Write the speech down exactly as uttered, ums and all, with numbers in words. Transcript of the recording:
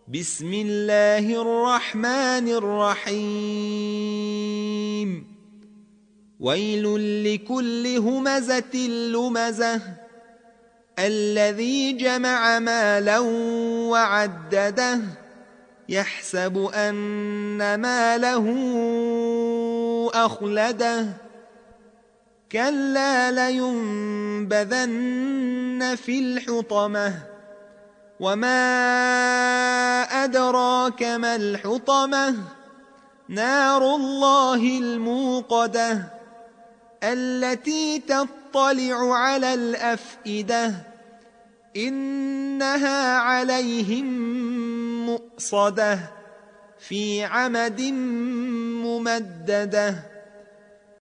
بسم الله الرحمن الرحيم ويل لكل همزة لمزة الذي جمع مالا وعدده يحسب أن ماله أخلده كلا لينبذن في الحطمة وما أدراك ما الحطمة نار الله الموقدة التي تطلع على الأفئدة إنها عليهم مؤصدة في عمد ممددة.